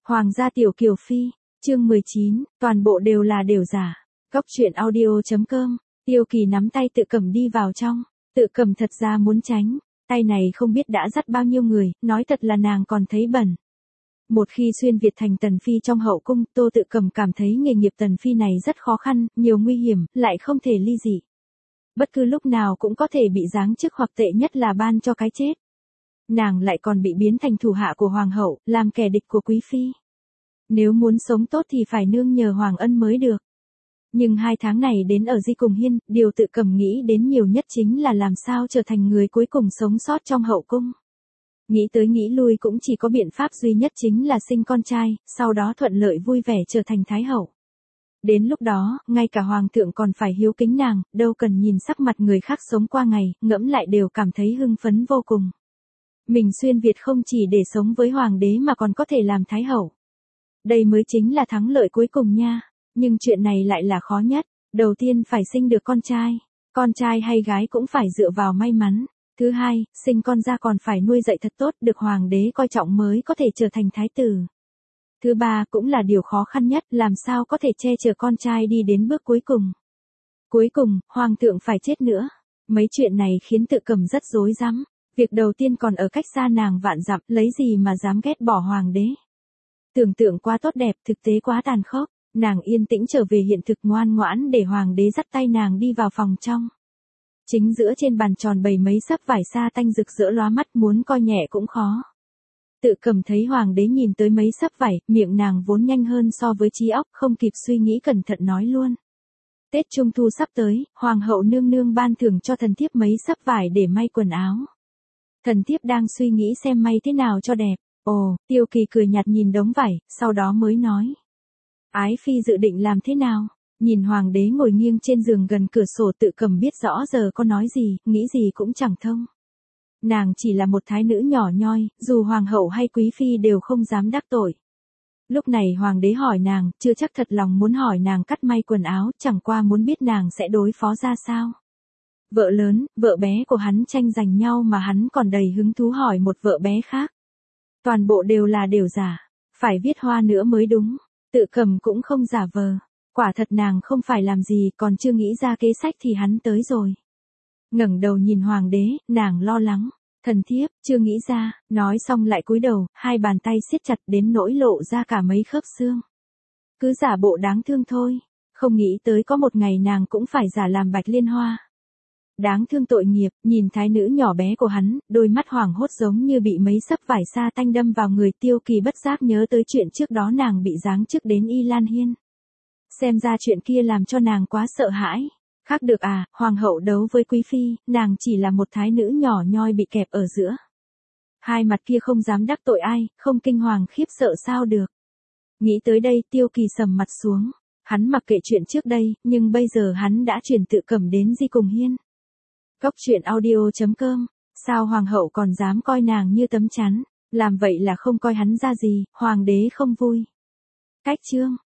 Hoàng gia tiểu kiều phi, chương 19, toàn bộ đều là đều giả. Cốc truyện audio.com, Tiêu Kỳ nắm tay Tự Cẩm đi vào trong, Tự Cẩm thật ra muốn tránh, tay này không biết đã dắt bao nhiêu người, nói thật là nàng còn thấy bẩn. Một khi xuyên Việt thành tần phi trong hậu cung, Tô Tự Cẩm cảm thấy nghề nghiệp tần phi này rất khó khăn, nhiều nguy hiểm, lại không thể ly dị. Bất cứ lúc nào cũng có thể bị giáng chức hoặc tệ nhất là ban cho cái chết. Nàng lại còn bị biến thành thủ hạ của hoàng hậu, làm kẻ địch của quý phi. Nếu muốn sống tốt thì phải nương nhờ Hoàng Ân mới được. Nhưng 2 tháng này đến ở Di Cùng Hiên, điều Tự Cẩm nghĩ đến nhiều nhất chính là làm sao trở thành người cuối cùng sống sót trong hậu cung. Nghĩ tới nghĩ lui cũng chỉ có biện pháp duy nhất chính là sinh con trai, sau đó thuận lợi vui vẻ trở thành thái hậu. Đến lúc đó, ngay cả hoàng thượng còn phải hiếu kính nàng, đâu cần nhìn sắc mặt người khác sống qua ngày, ngẫm lại đều cảm thấy hưng phấn vô cùng. Mình xuyên Việt không chỉ để sống với hoàng đế mà còn có thể làm thái hậu. Đây mới chính là thắng lợi cuối cùng nha. Nhưng chuyện này lại là khó nhất. Đầu tiên phải sinh được con trai. Con trai hay gái cũng phải dựa vào may mắn. Thứ hai, sinh con ra còn phải nuôi dạy thật tốt, được hoàng đế coi trọng mới có thể trở thành thái tử. Thứ ba cũng là điều khó khăn nhất, làm sao có thể che chở con trai đi đến bước cuối cùng. Cuối cùng, hoàng thượng phải chết nữa. Mấy chuyện này khiến Tự Cẩm rất rối rắm. Việc đầu tiên còn ở cách xa nàng vạn dặm, lấy gì mà dám ghét bỏ hoàng đế. Tưởng tượng quá tốt đẹp, thực tế quá tàn khốc, nàng yên tĩnh trở về hiện thực, ngoan ngoãn để hoàng đế dắt tay nàng đi vào phòng trong. Chính giữa trên bàn tròn bày mấy xấp vải sa tanh rực rỡ lóa mắt, muốn coi nhẹ cũng khó. Tự Cẩm thấy hoàng đế nhìn tới mấy xấp vải, miệng nàng vốn nhanh hơn so với trí óc, không kịp suy nghĩ cẩn thận nói luôn. Tết Trung Thu sắp tới, hoàng hậu nương nương ban thưởng cho thần thiếp mấy xấp vải để may quần áo. Thần thiếp đang suy nghĩ xem may thế nào cho đẹp. Ồ, Tiêu Kỳ cười nhạt nhìn đống vải, sau đó mới nói. Ái phi dự định làm thế nào? Nhìn hoàng đế ngồi nghiêng trên giường gần cửa sổ, Tự Cẩm biết rõ giờ có nói gì, nghĩ gì cũng chẳng thông. Nàng chỉ là một thái nữ nhỏ nhoi, dù hoàng hậu hay quý phi đều không dám đắc tội. Lúc này hoàng đế hỏi nàng, chưa chắc thật lòng muốn hỏi nàng cắt may quần áo, chẳng qua muốn biết nàng sẽ đối phó ra sao. Vợ lớn, vợ bé của hắn tranh giành nhau mà hắn còn đầy hứng thú hỏi một vợ bé khác. Toàn bộ đều là đều giả, phải viết hoa nữa mới đúng. Tự Cẩm cũng không giả vờ, quả thật nàng không phải làm gì, còn chưa nghĩ ra kế sách thì hắn tới rồi. Ngẩng đầu nhìn hoàng đế, nàng lo lắng, thần thiếp, chưa nghĩ ra, nói xong lại cúi đầu, hai bàn tay siết chặt đến nỗi lộ ra cả mấy khớp xương. Cứ giả bộ đáng thương thôi, không nghĩ tới có một ngày nàng cũng phải giả làm Bạch Liên Hoa. Đáng thương tội nghiệp, nhìn thái nữ nhỏ bé của hắn, đôi mắt hoảng hốt giống như bị mấy xấp vải sa tanh đâm vào người. Tiêu Kỳ bất giác nhớ tới chuyện trước đó nàng bị giáng chức đến Y Lan Hiên. Xem ra chuyện kia làm cho nàng quá sợ hãi. Khác được à, hoàng hậu đấu với quý phi, nàng chỉ là một thái nữ nhỏ nhoi bị kẹp ở giữa. Hai mặt kia không dám đắc tội ai, không kinh hoàng khiếp sợ sao được. Nghĩ tới đây Tiêu Kỳ sầm mặt xuống. Hắn mặc kệ chuyện trước đây, nhưng bây giờ hắn đã chuyển Tự Cẩm đến Di Cùng Hiên. Cốc truyện audio.com, sao hoàng hậu còn dám coi nàng như tấm chắn, làm vậy là không coi hắn ra gì, hoàng đế không vui. Cách chương